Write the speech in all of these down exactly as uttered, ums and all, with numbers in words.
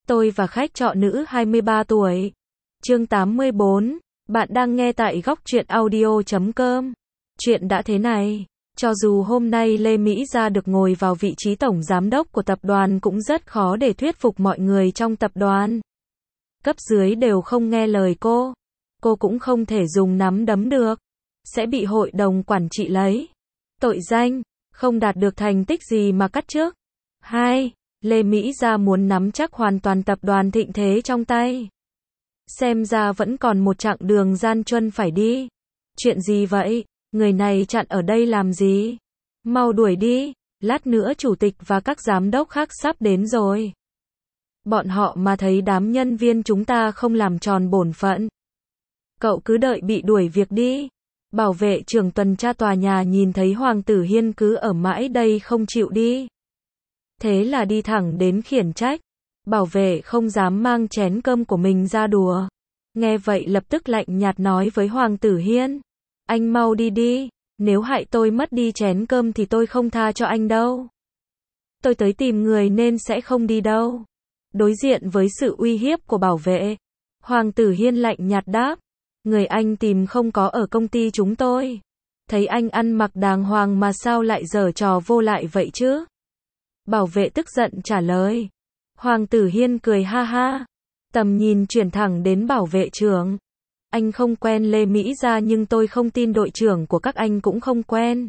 Tôi và khách trọ nữ hai mươi ba tuổi. Chương tám mươi bốn. Bạn đang nghe tại góc truyện audio chấm com. Chuyện đã thế này. Cho dù hôm nay Lê Mỹ Gia được ngồi vào vị trí tổng giám đốc của tập đoàn cũng rất khó để thuyết phục mọi người trong tập đoàn. Cấp dưới đều không nghe lời cô. Cô cũng không thể dùng nắm đấm được. Sẽ bị hội đồng quản trị lấy. Tội danh, không đạt được thành tích gì mà cắt chức. hai. Lê Mỹ Gia muốn nắm chắc hoàn toàn tập đoàn Thịnh Thế trong tay. Xem ra vẫn còn một chặng đường gian truân phải đi. Chuyện gì vậy? Người này chặn ở đây làm gì? Mau đuổi đi, lát nữa chủ tịch và các giám đốc khác sắp đến rồi. Bọn họ mà thấy đám nhân viên chúng ta không làm tròn bổn phận. Cậu cứ đợi bị đuổi việc đi. Bảo vệ trưởng tuần tra tòa nhà nhìn thấy Hoàng Tử Hiên cứ ở mãi đây không chịu đi. Thế là đi thẳng đến khiển trách. Bảo vệ không dám mang chén cơm của mình ra đùa. Nghe vậy lập tức lạnh nhạt nói với Hoàng Tử Hiên. Anh mau đi đi, nếu hại tôi mất đi chén cơm thì tôi không tha cho anh đâu. Tôi tới tìm người nên sẽ không đi đâu. Đối diện với sự uy hiếp của bảo vệ, Hoàng Tử Hiên lạnh nhạt đáp. Người anh tìm không có ở công ty chúng tôi. Thấy anh ăn mặc đàng hoàng mà sao lại giở trò vô lại vậy chứ? Bảo vệ tức giận trả lời. Hoàng Tử Hiên cười ha ha. Tầm nhìn chuyển thẳng đến bảo vệ trưởng. Anh không quen Lê Mỹ Gia nhưng tôi không tin đội trưởng của các anh cũng không quen.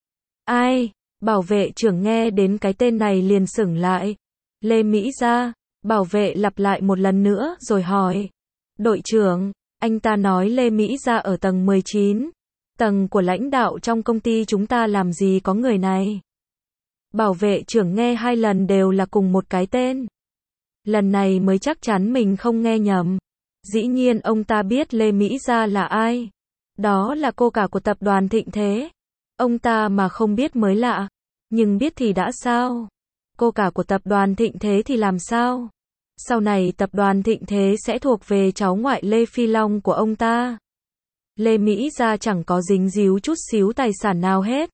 Ai? Bảo vệ trưởng nghe đến cái tên này liền sững lại. Lê Mỹ Gia. Bảo vệ lặp lại một lần nữa rồi hỏi. Đội trưởng, anh ta nói Lê Mỹ Gia ở tầng mười chín. Tầng của lãnh đạo trong công ty chúng ta làm gì có người này. Bảo vệ trưởng nghe hai lần đều là cùng một cái tên. Lần này mới chắc chắn mình không nghe nhầm. Dĩ nhiên ông ta biết Lê Mỹ Gia là ai. Đó là cô cả của tập đoàn Thịnh Thế. Ông ta mà không biết mới lạ. Nhưng biết thì đã sao? Cô cả của tập đoàn Thịnh Thế thì làm sao? Sau này tập đoàn Thịnh Thế sẽ thuộc về cháu ngoại Lê Phi Long của ông ta. Lê Mỹ Gia chẳng có dính díu chút xíu tài sản nào hết.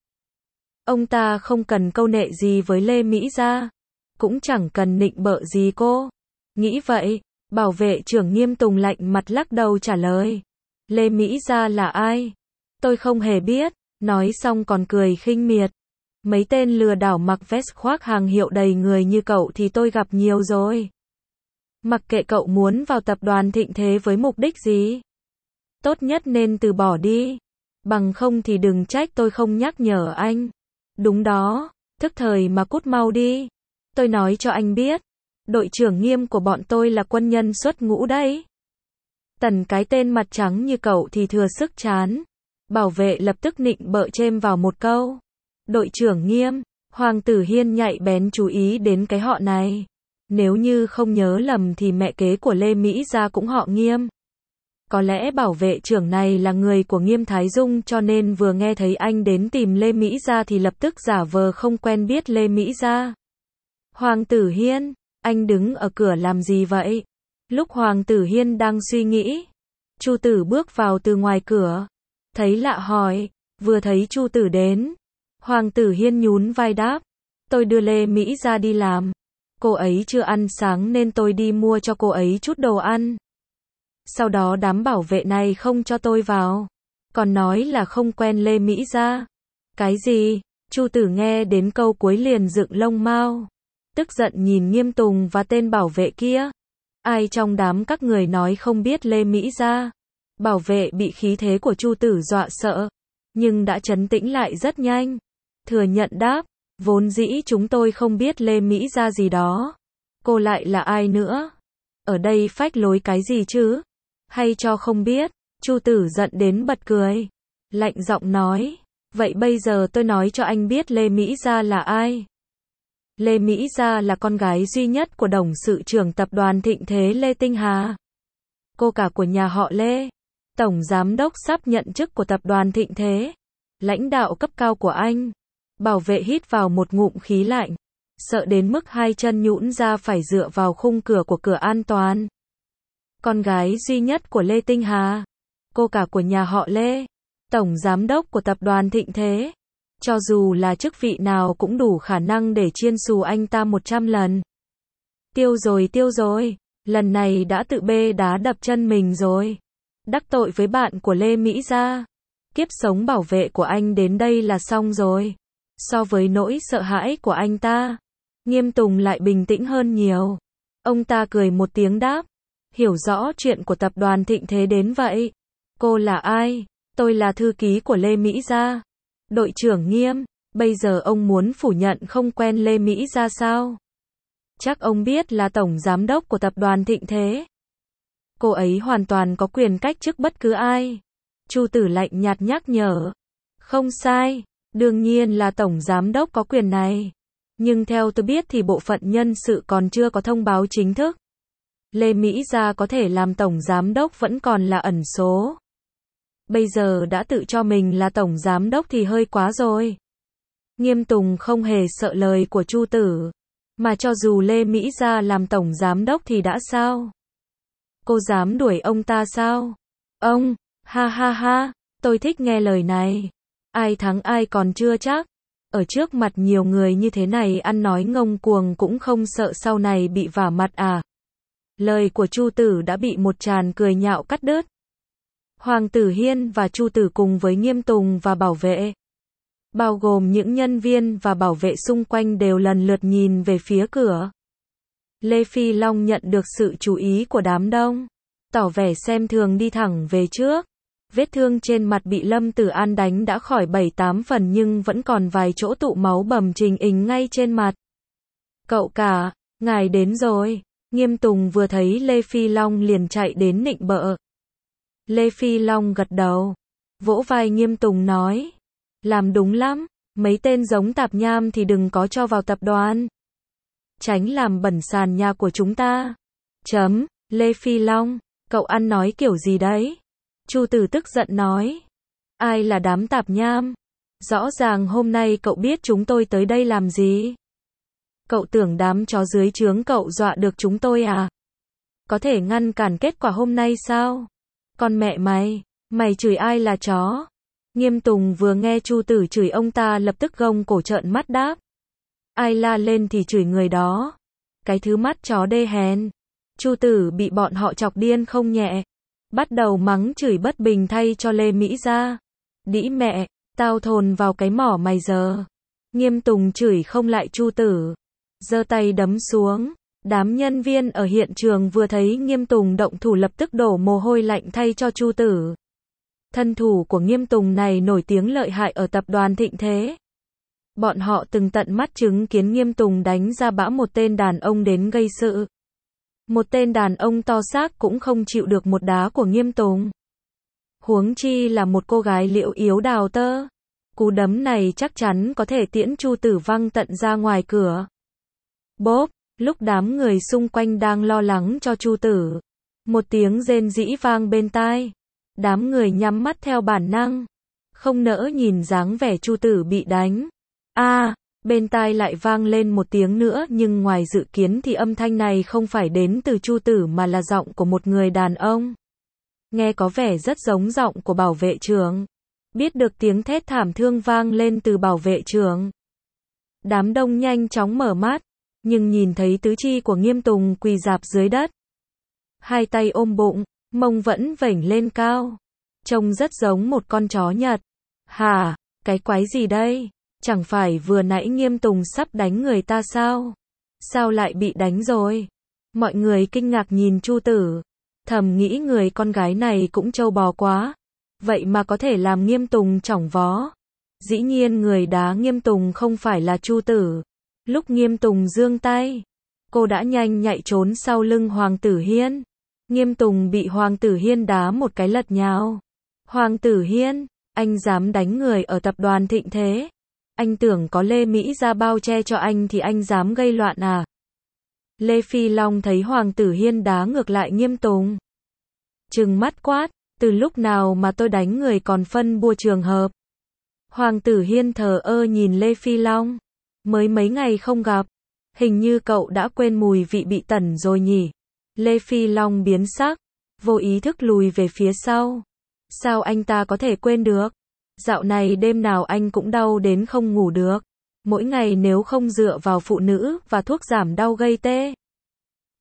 Ông ta không cần câu nệ gì với Lê Mỹ Gia. Cũng chẳng cần nịnh bợ gì cô. Nghĩ vậy, bảo vệ trưởng Nghiêm Tùng lạnh mặt lắc đầu trả lời. Lê Mỹ Gia là ai? Tôi không hề biết. Nói xong còn cười khinh miệt. Mấy tên lừa đảo mặc vest khoác hàng hiệu đầy người như cậu thì tôi gặp nhiều rồi. Mặc kệ cậu muốn vào tập đoàn Thịnh Thế với mục đích gì. Tốt nhất nên từ bỏ đi. Bằng không thì đừng trách tôi không nhắc nhở anh. Đúng đó, thức thời mà cút mau đi. Tôi nói cho anh biết, đội trưởng Nghiêm của bọn tôi là quân nhân xuất ngũ đấy. Tần cái tên mặt trắng như cậu thì thừa sức chán. Bảo vệ lập tức nịnh bợ chêm vào một câu. Đội trưởng Nghiêm, Hoàng Tử Hiên nhạy bén chú ý đến cái họ này. Nếu như không nhớ lầm thì mẹ kế của Lê Mỹ Gia cũng họ Nghiêm. Có lẽ bảo vệ trưởng này là người của Nghiêm Thái Dung cho nên vừa nghe thấy anh đến tìm Lê Mỹ Gia thì lập tức giả vờ không quen biết Lê Mỹ Gia. Hoàng Tử Hiên, anh đứng ở cửa làm gì vậy? Lúc Hoàng Tử Hiên đang suy nghĩ, Chu Tử bước vào từ ngoài cửa. Thấy lạ hỏi, vừa thấy Chu Tử đến. Hoàng Tử Hiên nhún vai đáp. Tôi đưa Lê Mỹ Gia đi làm. Cô ấy chưa ăn sáng nên tôi đi mua cho cô ấy chút đồ ăn. Sau đó đám bảo vệ này không cho tôi vào. Còn nói là không quen Lê Mỹ Gia. Cái gì? Chu Tử nghe đến câu cuối liền dựng lông mao. Tức giận nhìn Nghiêm Tùng và tên bảo vệ kia. Ai trong đám các người nói không biết Lê Mỹ Gia? Bảo vệ bị khí thế của Chu Tử dọa sợ. Nhưng đã trấn tĩnh lại rất nhanh. Thừa nhận đáp. Vốn dĩ chúng tôi không biết Lê Mỹ Gia gì đó. Cô lại là ai nữa? Ở đây phách lối cái gì chứ? Hay cho không biết? Chu Tử giận đến bật cười. Lạnh giọng nói. Vậy bây giờ tôi nói cho anh biết Lê Mỹ Gia là ai? Lê Mỹ Gia là con gái duy nhất của董sự trưởng tập đoàn Thịnh Thế Lê Tinh Hà. Cô cả của nhà họ Lê. Tổng giám đốc sắp nhận chức của tập đoàn Thịnh Thế. Lãnh đạo cấp cao của anh. Bảo vệ hít vào một ngụm khí lạnh. Sợ đến mức hai chân nhũn ra phải dựa vào khung cửa của cửa an toàn. Con gái duy nhất của Lê Tinh Hà. Cô cả của nhà họ Lê. Tổng giám đốc của tập đoàn Thịnh Thế. Cho dù là chức vị nào cũng đủ khả năng để chiên xù anh ta một trăm lần. Tiêu rồi tiêu rồi, lần này đã tự bê đá đập chân mình rồi. Đắc tội với bạn của Lê Mỹ Gia. Kiếp sống bảo vệ của anh đến đây là xong rồi. So với nỗi sợ hãi của anh ta, Nghiêm Tùng lại bình tĩnh hơn nhiều. Ông ta cười một tiếng đáp. Hiểu rõ chuyện của tập đoàn Thịnh Thế đến vậy. Cô là ai? Tôi là thư ký của Lê Mỹ Gia. Đội trưởng Nghiêm, bây giờ ông muốn phủ nhận không quen Lê Mỹ Gia sao? Chắc ông biết là tổng giám đốc của tập đoàn Thịnh Thế. Cô ấy hoàn toàn có quyền cách chức bất cứ ai. Chu Tử lạnh nhạt nhắc nhở. Không sai, đương nhiên là tổng giám đốc có quyền này. Nhưng theo tôi biết thì bộ phận nhân sự còn chưa có thông báo chính thức. Lê Mỹ Gia có thể làm tổng giám đốc vẫn còn là ẩn số. Bây giờ đã tự cho mình là tổng giám đốc thì hơi quá rồi. Nghiêm Tùng không hề sợ lời của Chu Tử. Mà cho dù Lê Mỹ Gia làm tổng giám đốc thì đã sao? Cô dám đuổi ông ta sao? Ông, ha ha ha, tôi thích nghe lời này. Ai thắng ai còn chưa chắc. Ở trước mặt nhiều người như thế này ăn nói ngông cuồng cũng không sợ sau này bị vả mặt à? Lời của Chu Tử đã bị một tràng cười nhạo cắt đứt. Hoàng Tử Hiên và Chu Tử cùng với Nghiêm Tùng và bảo vệ, bao gồm những nhân viên và bảo vệ xung quanh đều lần lượt nhìn về phía cửa. Lê Phi Long nhận được sự chú ý của đám đông, tỏ vẻ xem thường đi thẳng về trước. Vết thương trên mặt bị Lâm Tử An đánh đã khỏi bảy tám phần nhưng vẫn còn vài chỗ tụ máu bầm trình ình ngay trên mặt. Cậu cả, ngài đến rồi. Nghiêm Tùng vừa thấy Lê Phi Long liền chạy đến nịnh bợ. Lê Phi Long gật đầu, vỗ vai Nghiêm Tùng nói. Làm đúng lắm, mấy tên giống tạp nham thì đừng có cho vào tập đoàn. Tránh làm bẩn sàn nhà của chúng ta. Chấm, Lê Phi Long, cậu ăn nói kiểu gì đấy? Chu Tử tức giận nói. Ai là đám tạp nham? Rõ ràng hôm nay cậu biết chúng tôi tới đây làm gì? Cậu tưởng đám chó dưới trướng cậu dọa được chúng tôi à? Có thể ngăn cản kết quả hôm nay sao? Con mẹ mày, mày chửi ai là chó? Nghiêm Tùng vừa nghe Chu Tử chửi ông ta lập tức gông cổ trợn mắt đáp. Ai la lên thì chửi người đó. Cái thứ mắt chó đê hèn. Chu Tử bị bọn họ chọc điên không nhẹ. Bắt đầu mắng chửi bất bình thay cho Lê Mỹ Gia. Đĩ mẹ, tao thồn vào cái mỏ mày giờ. Nghiêm Tùng chửi không lại Chu Tử, giơ tay đấm xuống. Đám nhân viên ở hiện trường vừa thấy Nghiêm Tùng động thủ lập tức đổ mồ hôi lạnh thay cho Chu Tử. Thân thủ của Nghiêm Tùng này nổi tiếng lợi hại ở tập đoàn Thịnh Thế. Bọn họ từng tận mắt chứng kiến Nghiêm Tùng đánh ra bã một tên đàn ông đến gây sự. Một tên đàn ông to xác cũng không chịu được một đá của Nghiêm Tùng. Huống chi là một cô gái liễu yếu đào tơ. Cú đấm này chắc chắn có thể tiễn Chu Tử văng tận ra ngoài cửa. Bốp, lúc đám người xung quanh đang lo lắng cho Chu Tử, một tiếng rên rỉ vang bên tai. Đám người nhắm mắt theo bản năng, không nỡ nhìn dáng vẻ Chu Tử bị đánh. A, à, bên tai lại vang lên một tiếng nữa nhưng ngoài dự kiến thì âm thanh này không phải đến từ Chu Tử mà là giọng của một người đàn ông. Nghe có vẻ rất giống giọng của bảo vệ trưởng. Biết được tiếng thét thảm thương vang lên từ bảo vệ trưởng. Đám đông nhanh chóng mở mắt, nhưng nhìn thấy tứ chi của Nghiêm Tùng quỳ rạp dưới đất. Hai tay ôm bụng, mông vẫn vểnh lên cao. Trông rất giống một con chó Nhật. Hả, cái quái gì đây? Chẳng phải vừa nãy Nghiêm Tùng sắp đánh người ta sao? Sao lại bị đánh rồi? Mọi người kinh ngạc nhìn Chu Tử, thầm nghĩ người con gái này cũng trâu bò quá. Vậy mà có thể làm Nghiêm Tùng chỏng vó. Dĩ nhiên người đá Nghiêm Tùng không phải là Chu Tử. Lúc Nghiêm Tùng giương tay, cô đã nhanh nhạy trốn sau lưng Hoàng Tử Hiên. Nghiêm Tùng bị Hoàng Tử Hiên đá một cái lật nhào. Hoàng Tử Hiên, anh dám đánh người ở tập đoàn Thịnh Thế? Anh tưởng có Lê Mỹ Gia bao che cho anh thì anh dám gây loạn à? Lê Phi Long thấy Hoàng Tử Hiên đá ngược lại Nghiêm Tùng, trừng mắt quát, từ lúc nào mà tôi đánh người còn phân bua trường hợp? Hoàng Tử Hiên thờ ơ nhìn Lê Phi Long, mới mấy ngày không gặp, hình như cậu đã quên mùi vị bị tẩn rồi nhỉ? Lê Phi Long biến sắc, vô ý thức lùi về phía sau. Sao anh ta có thể quên được? Dạo này đêm nào anh cũng đau đến không ngủ được. Mỗi ngày nếu không dựa vào phụ nữ và thuốc giảm đau gây tê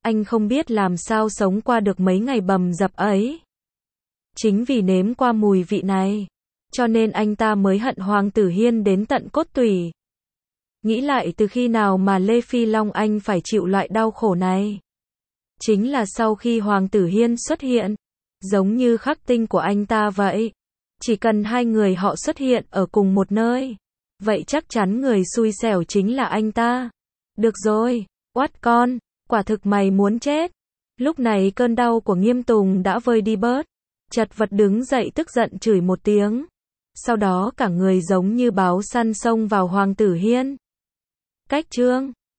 anh không biết làm sao sống qua được mấy ngày bầm dập ấy. Chính vì nếm qua mùi vị này, cho nên anh ta mới hận Hoàng Tử Hiên đến tận cốt tủy. Nghĩ lại từ khi nào mà Lê Phi Long anh phải chịu loại đau khổ này. Chính là sau khi Hoàng Tử Hiên xuất hiện, giống như khắc tinh của anh ta vậy. Chỉ cần hai người họ xuất hiện ở cùng một nơi, vậy chắc chắn người xui xẻo chính là anh ta. Được rồi, oát con, quả thực mày muốn chết. Lúc này cơn đau của Nghiêm Tùng đã vơi đi bớt, chật vật đứng dậy tức giận chửi một tiếng. Sau đó cả người giống như báo săn xông vào Hoàng Tử Hiên. Cách chương